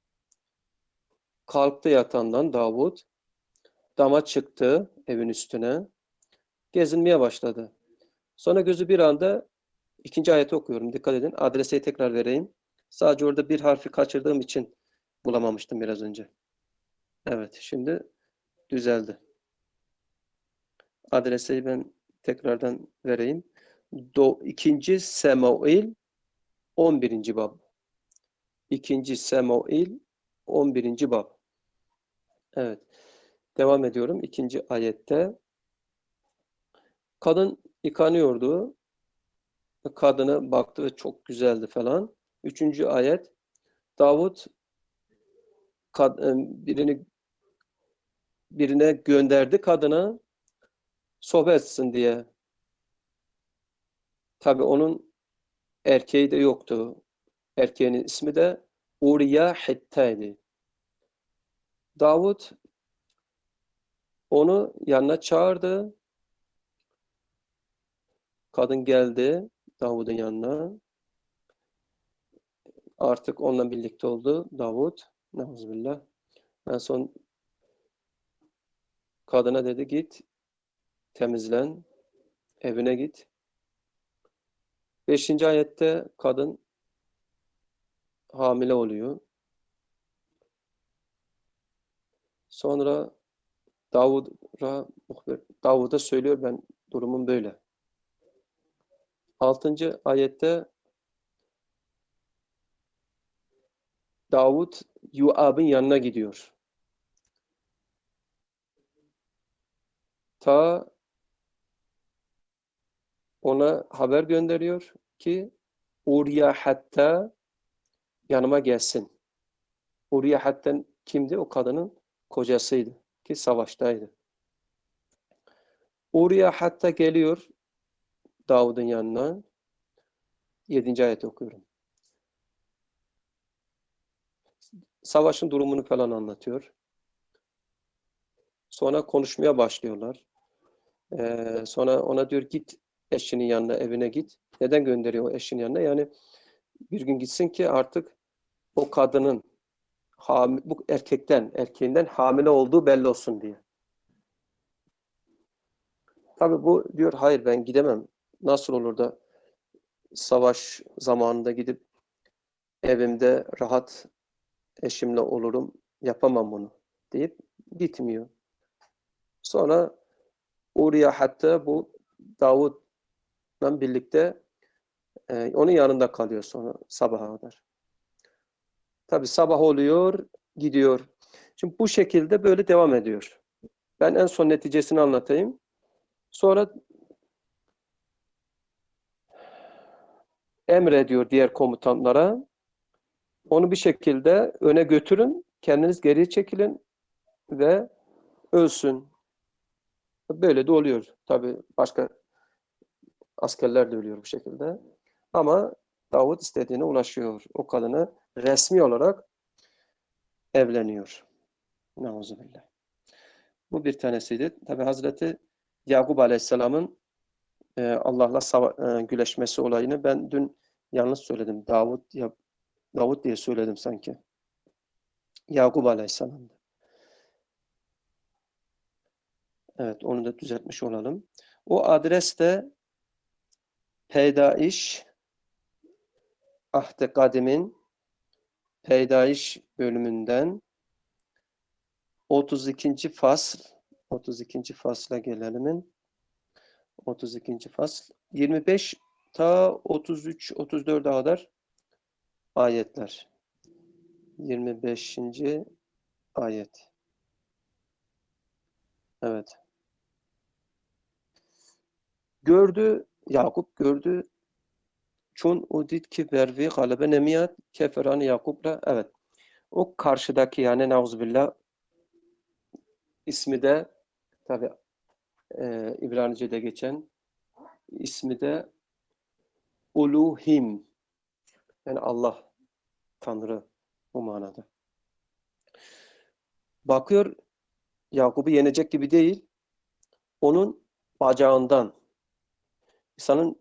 Kalktı yatağından Davud, dama çıktı evin üstüne, gezinmeye başladı. Sonra gözü bir anda ikinci ayeti okuyorum. Dikkat edin. Adreseyi tekrar vereyim. Sadece orada bir harfi kaçırdığım için bulamamıştım biraz önce. Evet, şimdi düzeldi. Adreseyi ben tekrardan vereyim. Do, ikinci Samuel on birinci bab. İkinci Samuel on birinci bab. Evet. Devam ediyorum. İkinci ayette kadın yıkanıyordu. Kadına baktı ve çok güzeldi falan. Üçüncü ayet Davut kad, birini birine gönderdi kadına sohbet etsin diye. Tabii onun erkeği de yoktu. Erkeğinin ismi de Uriya Hitta'ydı. Davut onu yanına çağırdı. Kadın geldi Davud'un yanına. Artık onunla birlikte oldu Davud. Neuzubillah. En son kadına dedi git temizlen, evine git. Beşinci ayette kadın hamile oluyor. Sonra Davud'a Davud'a söylüyor ben durumum böyle. Altıncı ayette Davud Yuab'ın yanına gidiyor. Ta ona haber gönderiyor ki Uriya hatta yanıma gelsin. Uriya hatta kimdi? O kadının kocasıydı ki savaştaydı. Uriya hatta geliyor Davud'un yanına. Yedinci ayet okuyorum. Savaşın durumunu falan anlatıyor. Sonra konuşmaya başlıyorlar. Ee, sonra ona diyor git eşinin yanına, evine git. Neden gönderiyor o eşinin yanına? Yani bir gün gitsin ki artık o kadının bu erkekten, erkeğinden hamile olduğu belli olsun diye. Tabii bu diyor hayır ben gidemem. Nasıl olur da savaş zamanında gidip evimde rahat eşimle olurum. Yapamam bunu deyip gitmiyor. Sonra Uriya hatta bu Davud'la birlikte e, onun yanında kalıyor sonra sabaha kadar. Tabii sabah oluyor, gidiyor. Şimdi bu şekilde böyle devam ediyor. Ben en son neticesini anlatayım. Sonra emrediyor diğer komutanlara. Onu bir şekilde öne götürün, kendiniz geriye çekilin ve ölsün. Böyle de oluyor. Tabii başka askerler de ölüyor bu şekilde. Ama Davut istediğine ulaşıyor. O kadını resmi olarak evleniyor. Neuzubillah. Bu bir tanesiydi. Tabii Hazreti Yakup Aleyhisselam'ın e, Allah'la e, güleşmesi olayını ben dün yanlış söyledim. Davut ya Davut diye söyledim sanki. Yakup Aleyhisselam'dı. Evet, onu da düzeltmiş olalım. O adres de Peydaiş Ahd-i Kadim'in Peydayiş bölümünden otuz ikinci fasl, otuz ikinci fasla gelelim. otuz ikinci fasl, yirmi beş ta otuz üç otuz dörde kadar ayetler. yirmi beşinci ayet. Evet. Gördü, Yakup gördü. Çun udit ki vervi galebe nemiyat keferan Yakup'la. Evet. O karşıdaki yani nauzubillah ismi de tabi e, İbranice'de geçen ismi de Uluhim. Yani Allah, Tanrı bu manada. Bakıyor Yakup'u yenecek gibi değil. Onun bacağından, insanın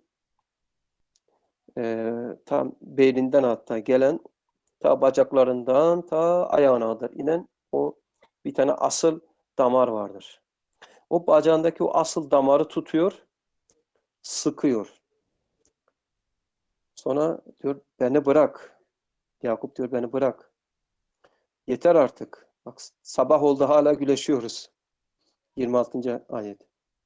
e, tam belinden hatta gelen ta bacaklarından ta ayağına kadar inen o bir tane asıl damar vardır. O bacağındaki o asıl damarı tutuyor, sıkıyor. Sonra diyor beni bırak. Yakup diyor beni bırak. Yeter artık. Bak sabah oldu hala güleşiyoruz. yirmi altıncı ayet.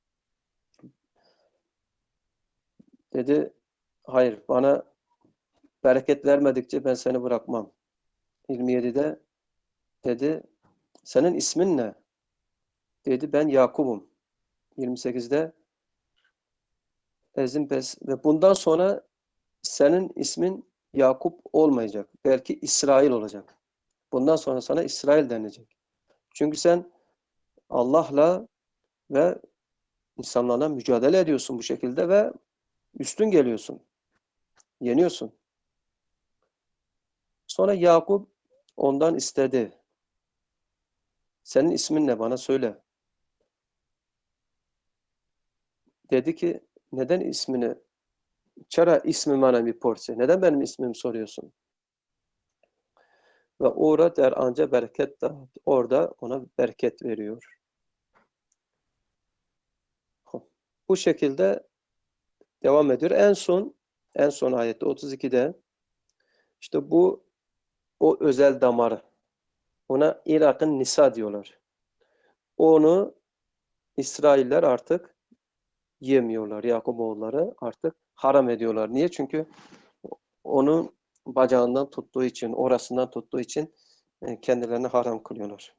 Dedi hayır bana bereket vermedikçe ben seni bırakmam. yirmi yedide dedi senin ismin ne? Dedi ben Yakup'um. yirmi sekizde ezin pes ve bundan sonra senin ismin Yakup olmayacak. Belki İsrail olacak. Bundan sonra sana İsrail denilecek. Çünkü sen Allah'la ve insanlarla mücadele ediyorsun bu şekilde ve üstün geliyorsun. Yeniyorsun. Sonra Yakup ondan istedi. Senin ismin ne bana söyle. Dedi ki neden ismini Çara ismi bana bir porse. Neden benim ismimi soruyorsun? Ve orada der anca bereket dağıt. Orada ona bereket veriyor. Bu şekilde devam ediyor. En son en son ayette otuz ikide işte bu o özel damarı. Ona Irak'ın Nisa diyorlar. Onu İsrailler artık yemiyorlar. Yakuboğulları artık haram ediyorlar. Niye? Çünkü onun bacağından tuttuğu için, orasından tuttuğu için kendilerini haram kılıyorlar.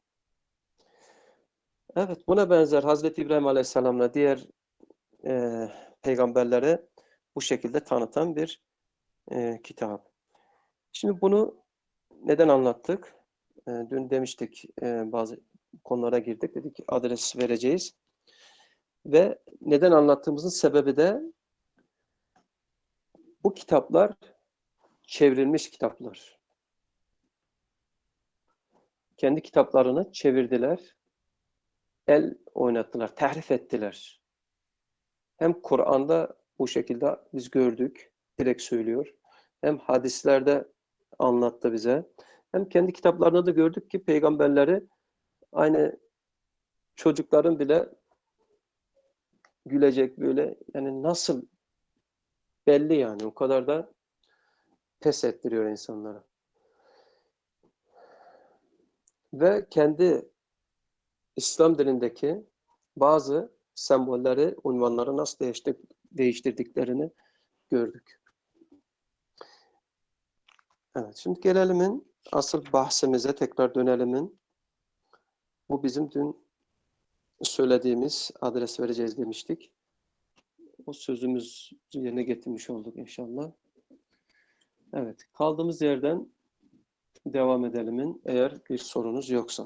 Evet, buna benzer Hazreti İbrahim Aleyhisselam'la diğer e, peygamberlere bu şekilde tanıtan bir e, kitap. Şimdi bunu neden anlattık? E, dün demiştik e, bazı konulara girdik. Dedik ki adres vereceğiz. Ve neden anlattığımızın sebebi de bu kitaplar çevrilmiş kitaplar. Kendi kitaplarını çevirdiler. El oynattılar, tehrif ettiler. Hem Kur'an'da bu şekilde biz gördük, direkt söylüyor. Hem hadislerde anlattı bize. Hem kendi kitaplarında da gördük ki peygamberleri aynı çocukların bile gülecek böyle yani nasıl belli yani o kadar da pes ettiriyor insanlara. Ve kendi İslam dilindeki bazı sembolleri, unvanları nasıl değiştir değiştirdiklerini gördük. Evet, şimdi gelelim asıl bahsimize tekrar dönelim. Bu bizim dün söylediğimiz adres vereceğiz demiştik. O sözümüzü yerine getirmiş olduk inşallah. Evet, kaldığımız yerden devam edelim eğer bir sorunuz yoksa.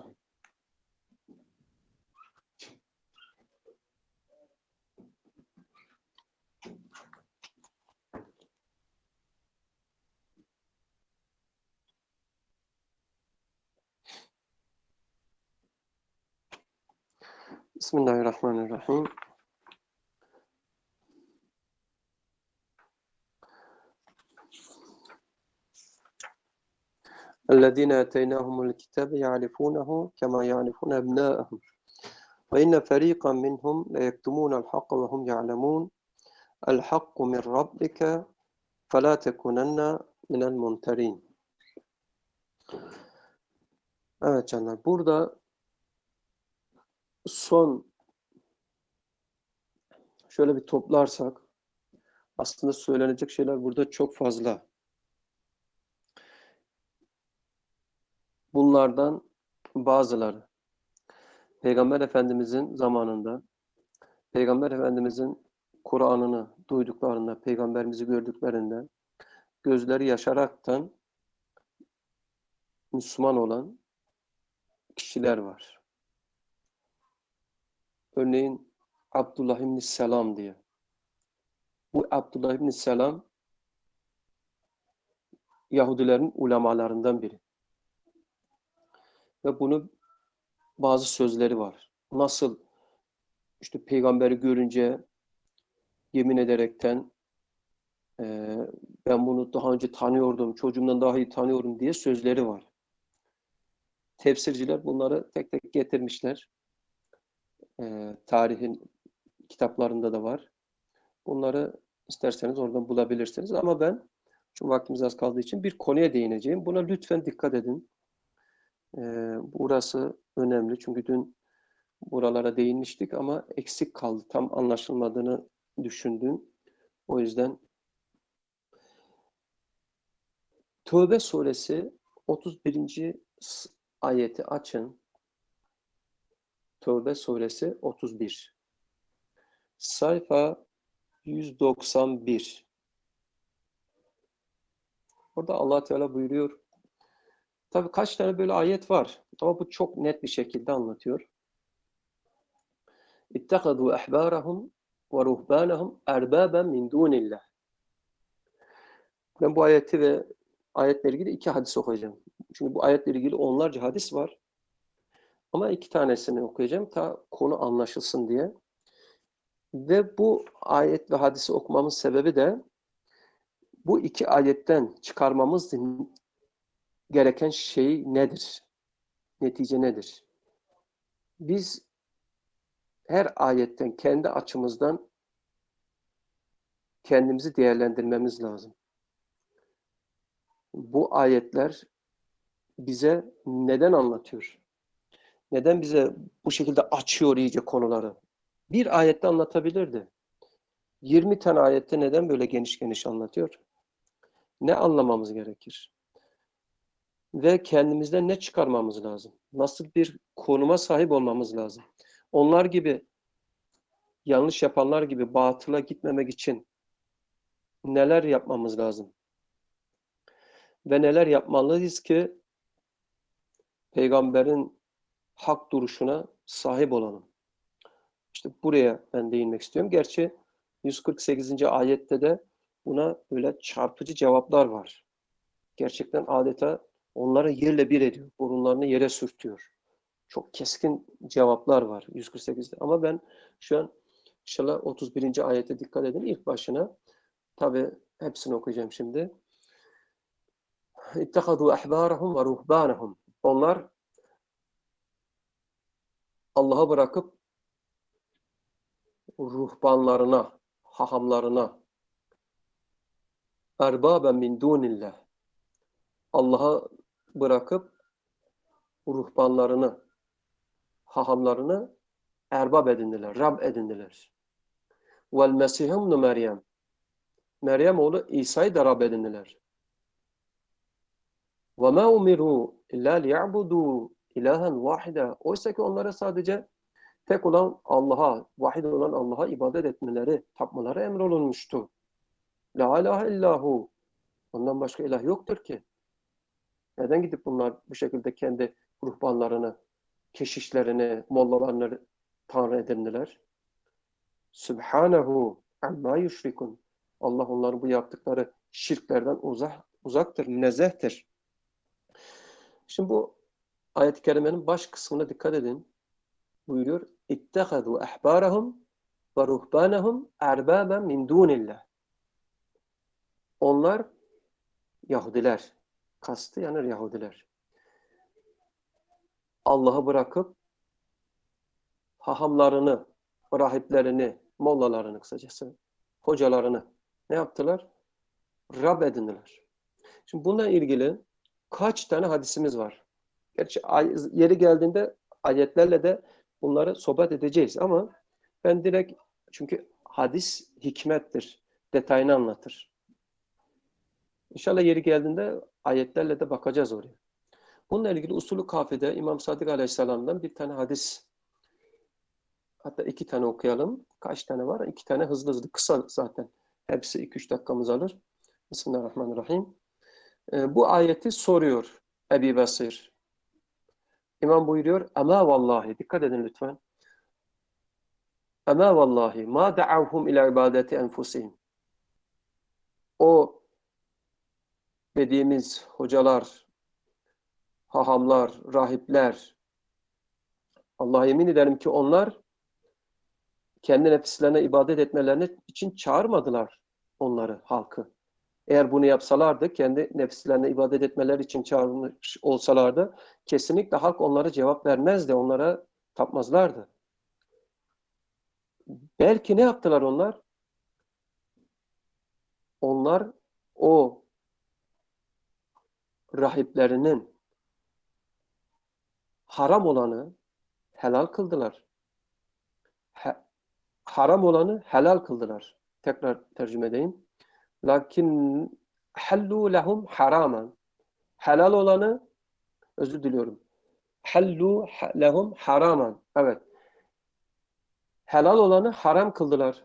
Bismillahirrahmanirrahim. اَلَّذ۪ينَ اَتَيْنَاهُمُ الْكِتَابَ يَعْرِفُونَهُ كَمَا يَعْرِفُونَ اَبْنَاءَهُمْ وَاِنَّ فَر۪يقًا مِنْهُمْ لَيَكْتُمُونَ الْحَقَّ وَهُمْ يَعْلَمُونَ الْحَقُّ مِنْ رَبِّكَ فَلَا تَكُونَنَّ minel mumterin. Evet canlar, burada son şöyle bir toplarsak aslında söylenecek şeyler burada çok fazla. Bunlardan bazıları Peygamber Efendimizin zamanında, Peygamber Efendimizin Kur'an'ını duyduklarında, Peygamberimizi gördüklerinde gözleri yaşaraktan Müslüman olan kişiler var. Örneğin Abdullah ibn Selam diye. Bu Abdullah ibn Selam Yahudilerin ulemalarından biri. Ve bunu bazı sözleri var. Nasıl işte peygamberi görünce yemin ederekten e, ben bunu daha önce tanıyordum, çocuğumdan daha iyi tanıyorum diye sözleri var. Tefsirciler bunları tek tek getirmişler. E, tarihin kitaplarında da var. Bunları isterseniz oradan bulabilirsiniz. Ama ben, şu vaktimiz az kaldığı için bir konuya değineceğim. Buna lütfen dikkat edin. E, burası önemli. Çünkü dün buralara değinmiştik ama eksik kaldı. Tam anlaşılmadığını düşündüm. O yüzden Tövbe suresi otuz birinci ayeti açın. Tövbe suresi otuz bir. Sayfa yüz doksan bir. Orada Allah Teala buyuruyor. Tabii kaç tane böyle ayet var ama bu çok net bir şekilde anlatıyor. İttekadu ehbârahum ve ruhbânahum erbâben min dûnillah. Ben bu ayeti ve ayetle ilgili iki hadis okuyacağım. Çünkü bu ayetle ilgili onlarca hadis var. Ama iki tanesini okuyacağım ta konu anlaşılsın diye. Ve bu ayet ve hadisi okumamın sebebi de bu iki ayetten çıkarmamız gereken şey nedir? Netice nedir? Biz her ayetten kendi açımızdan kendimizi değerlendirmemiz lazım. Bu ayetler bize neden anlatıyor? Neden bize bu şekilde açıyor iyice konuları? Bir ayette anlatabilirdi. yirmi tane ayette neden böyle geniş geniş anlatıyor? Ne anlamamız gerekir? Ve kendimizden ne çıkarmamız lazım? Nasıl bir konuma sahip olmamız lazım? Onlar gibi, yanlış yapanlar gibi batıla gitmemek için neler yapmamız lazım? Ve neler yapmalıyız ki peygamberin hak duruşuna sahip olalım? İşte buraya ben değinmek istiyorum. Gerçi yüz kırk sekizinci ayette de buna böyle çarpıcı cevaplar var. Gerçekten adeta onları yerle bir ediyor. Burunlarını yere sürtüyor. Çok keskin cevaplar var yüz kırk sekizde. Ama ben şu an inşallah otuz birinci ayete dikkat edin. İlk başına tabi hepsini okuyacağım şimdi. İttekadu ehbârahum ve ruhbânahum. Onlar Allah'a bırakıp ruhbanlarına, hahamlarına erbâben min dûnillah. Allah'a bırakıp ruhbanlarını, hahamlarını erbab edindiler, Rab edindiler. Vel Mesih ibn Meryem. Meryem oğlu İsa'yı da Rab edindiler. Ve ma umiru illa liya'budu ilahen vahide. Oysa ki onlara sadece tek olan Allah'a, vahid olan Allah'a ibadet etmeleri, tapmaları emrolunmuştu. La ilahe illahu. Ondan başka ilah yoktur ki. Neden gidip bunlar bu şekilde kendi ruhbanlarını, keşişlerini, mollalarını tanrı edindiler? Sübhanehu amma yüşrikun. Allah onların bu yaptıkları şirklerden uzak, uzaktır, münezzehtir. Şimdi bu ayet-i kerimenin baş kısmına dikkat edin. Buyuruyor. İttehadu ehbârahum ve ruhbânahum erbâben min dûnillah. Onlar Yahudiler. Kastı yani Yahudiler. Allah'ı bırakıp hahamlarını, rahiplerini, mollalarını kısacası, hocalarını ne yaptılar? Rab edindiler. Şimdi bununla ilgili kaç tane hadisimiz var? Gerçi yeri geldiğinde ayetlerle de bunları sohbet edeceğiz ama ben direkt, çünkü hadis hikmettir, detayını anlatır. İnşallah yeri geldiğinde ayetlerle de bakacağız oraya. Bununla ilgili Usulü Kafi'de İmam Sadık Aleyhisselam'dan bir tane hadis, hatta iki tane okuyalım. Kaç tane var? İki tane hızlı hızlı, kısa zaten. Hepsi iki üç dakikamız alır. Bismillahirrahmanirrahim. Ee, bu ayeti soruyor Ebi Basir. İmam buyuruyor, ama vallahi, dikkat edin lütfen. Ama vallahi ma da'avhum ila ibadeti enfusihim. O dediğimiz hocalar, hahamlar, rahipler, Allah'a yemin ederim ki onlar kendi nefislerine ibadet etmelerine için çağırmadılar onları, halkı. Eğer bunu yapsalardı, kendi nefislerine ibadet etmeleri için çağırmış olsalardı, kesinlikle halk onlara cevap vermezdi, onlara tapmazlardı. Belki ne yaptılar onlar? Onlar o rahiplerinin haram olanı helal kıldılar. He, haram olanı helal kıldılar. Tekrar tercüme edeyim. Lakin hallu lehum haraman. Helal olanı, özür diliyorum. Hallu lehum haraman. Evet. Helal olanı haram kıldılar.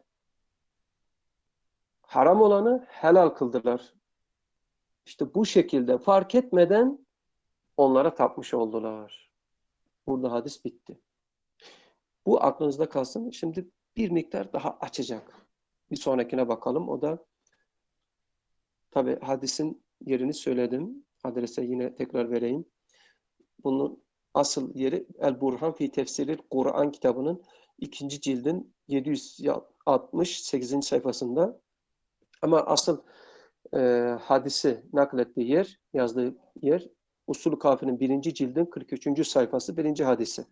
Haram olanı helal kıldılar. İşte bu şekilde fark etmeden onlara tapmış oldular. Burada hadis bitti. Bu aklınızda kalsın. Şimdi bir miktar daha açacak. Bir sonrakine bakalım. O da tabi hadisin yerini söyledim. Adrese yine tekrar vereyim. Bunun asıl yeri El-Burhan fi Tefsiril Kur'an kitabının ikinci cildin yedi yüz altmış sekizinci sayfasında. Ama asıl e, hadisi naklettiği yer, yazdığı yer Usul-ü Kafi'nin birinci cildin kırk üçüncü sayfası, birinci hadisi.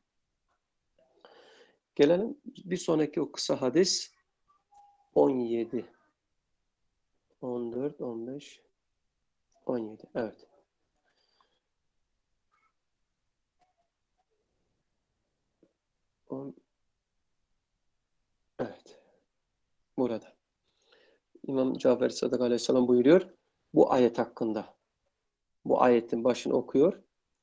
Gelelim bir sonraki o kısa hadis on yedi, on dört, on beş, on yedi. Evet. On, evet. Burada. İmam Cafer Sadık Aleyhisselam buyuruyor. Bu ayet hakkında. Bu ayetin başını okuyor.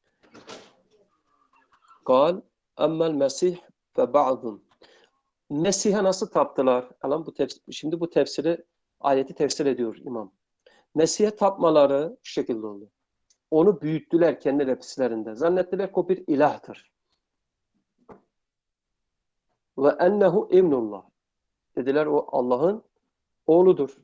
Kal emmel mesih ve ba'dun. Mesih'e nasıl taptılar? Alan bu tefsir, şimdi bu tefsiri, ayeti tefsir ediyor imam. Mesih'e tapmaları şu şekilde oldu. Onu büyüttüler kendi nefislerinde. Zannettiler ki o bir ilahtır. Ve ennehu ibnullah. Dediler o Allah'ın oğludur.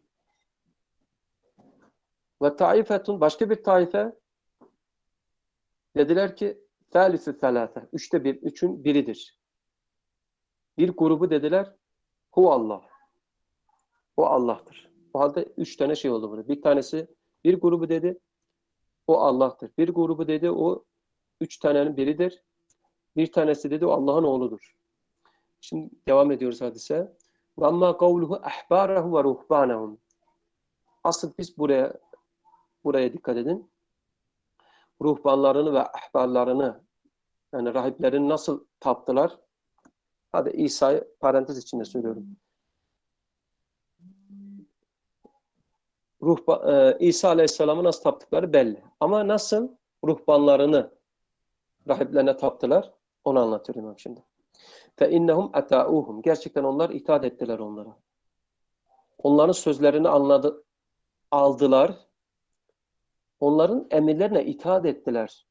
Ve taifetun, başka bir taife dediler ki thalithü thalâfe. Üçte bir, üçün biridir. Bir grubu dediler hu Allah. O Allah'tır. O halde üç tane şey oldu burada. Bir tanesi, bir grubu dedi o Allah'tır. Bir grubu dedi o üç tanenin biridir. Bir tanesi dedi o Allah'ın oğludur. Şimdi devam ediyoruz hadise. Ve amma kavluhu ahbarahu ve ruhbanahum. Asıl biz buraya buraya dikkat edin. Ruhbanlarını ve ahbarlarını, yani rahiplerini nasıl taptılar? Hadi İsa'yı parantez içinde söylüyorum. Ruhba, e, İsa Aleyhisselam'ı nasıl taptıkları belli. Ama nasıl ruhbanlarını rahiplerine taptılar? Onu anlatıyor İmam şimdi. Fe innehum ata'uhum. Gerçekten onlar itaat ettiler onlara. Onların sözlerini anladı, aldılar. Onların emirlerine itaat ettiler.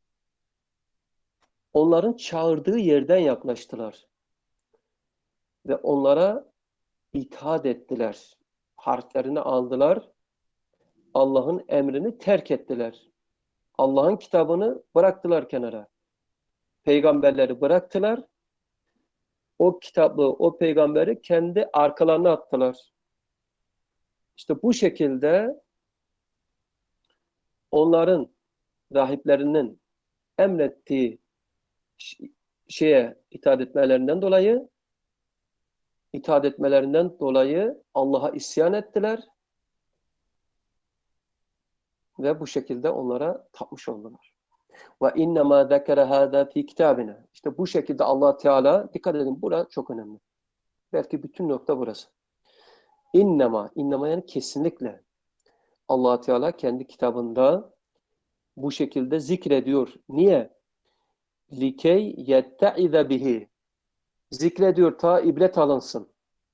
Onların çağırdığı yerden yaklaştılar. Ve onlara itaat ettiler. Harflerini aldılar. Allah'ın emrini terk ettiler. Allah'ın kitabını bıraktılar kenara. Peygamberleri bıraktılar. O kitabı, o peygamberi kendi arkalarına attılar. İşte bu şekilde onların rahiplerinin emrettiği şeye itaat etmelerinden dolayı itaat etmelerinden dolayı Allah'a isyan ettiler. Ve bu şekilde onlara tapmış oldular. Ve innema zekere hâzâ fî kitâbina. İşte bu şekilde Allah Teala, dikkat edin, burası çok önemli. Belki bütün nokta burası. İnnema, innema yani kesinlikle. Allah Teala kendi kitabında bu şekilde zikrediyor. Niye? Likey yetteize bihi. Zikrediyor ta ibret alınsın.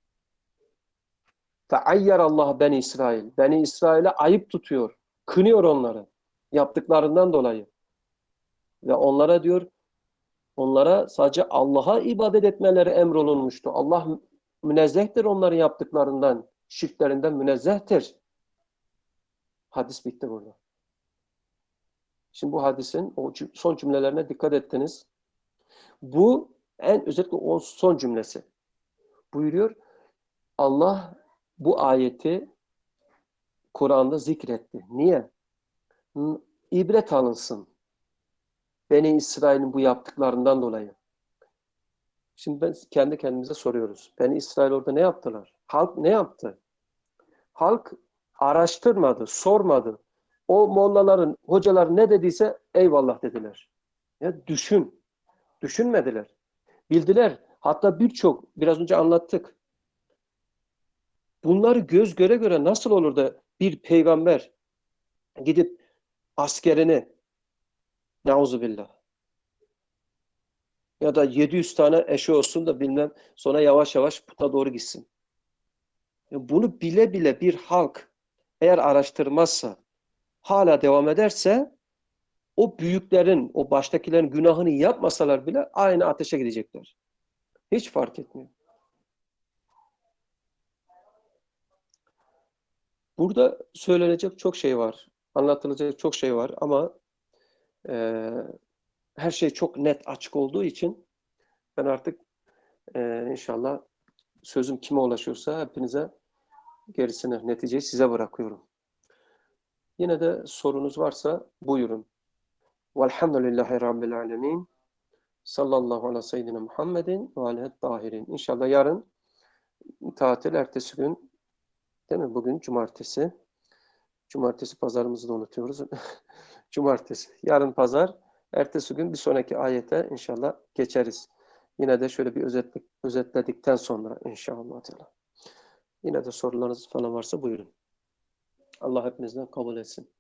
Feayyar Allah Beni İsrail. Beni İsrail'e ayıp tutuyor. Kınıyor onları. Yaptıklarından dolayı. Ve onlara diyor, onlara sadece Allah'a ibadet etmeleri emrolunmuştu. Allah münezzehtir onların yaptıklarından, şirklerinden münezzehtir. Hadis bitti burada. Şimdi bu hadisin o son cümlelerine dikkat ettiniz. Bu en özellikle o son cümlesi. Buyuruyor, Allah bu ayeti Kur'an'da zikretti. Niye? İbret alınsın. Beni İsrail'in bu yaptıklarından dolayı. Şimdi ben kendi kendimize soruyoruz. Beni İsrail orada ne yaptılar? Halk ne yaptı? Halk araştırmadı, sormadı. O mollaların, hocalar ne dediyse eyvallah dediler. Ya düşün. Düşünmediler. Bildiler. Hatta birçok, biraz önce anlattık. Bunları göz göre göre nasıl olur da bir peygamber gidip askerini, neuzubillah, ya da yedi yüz tane eşi olsun da bilmem, sonra yavaş yavaş puta doğru gitsin. Bunu bile bile bir halk eğer araştırmazsa, hala devam ederse, o büyüklerin, o baştakilerin günahını yapmasalar bile aynı ateşe gidecekler. Hiç fark etmiyor. Burada söylenecek çok şey var. Anlatılacak çok şey var ama e, her şey çok net, açık olduğu için ben artık e, inşallah sözüm kime ulaşıyorsa hepinize gerisini, neticeyi size bırakıyorum. Yine de sorunuz varsa buyurun. Velhamdülillahi Rabbil alemin. Sallallahu ala seyyidina Muhammedin ve aleyhi tahirin. İnşallah yarın tatil, ertesi gün, değil mi? Bugün cumartesi. Cumartesi pazarımızı da unutuyoruz. Cumartesi. Yarın pazar. Ertesi gün bir sonraki ayete inşallah geçeriz. Yine de şöyle bir özetlik, özetledikten sonra inşallah. Yine de sorularınız falan varsa buyurun. Allah hepinizden kabul etsin.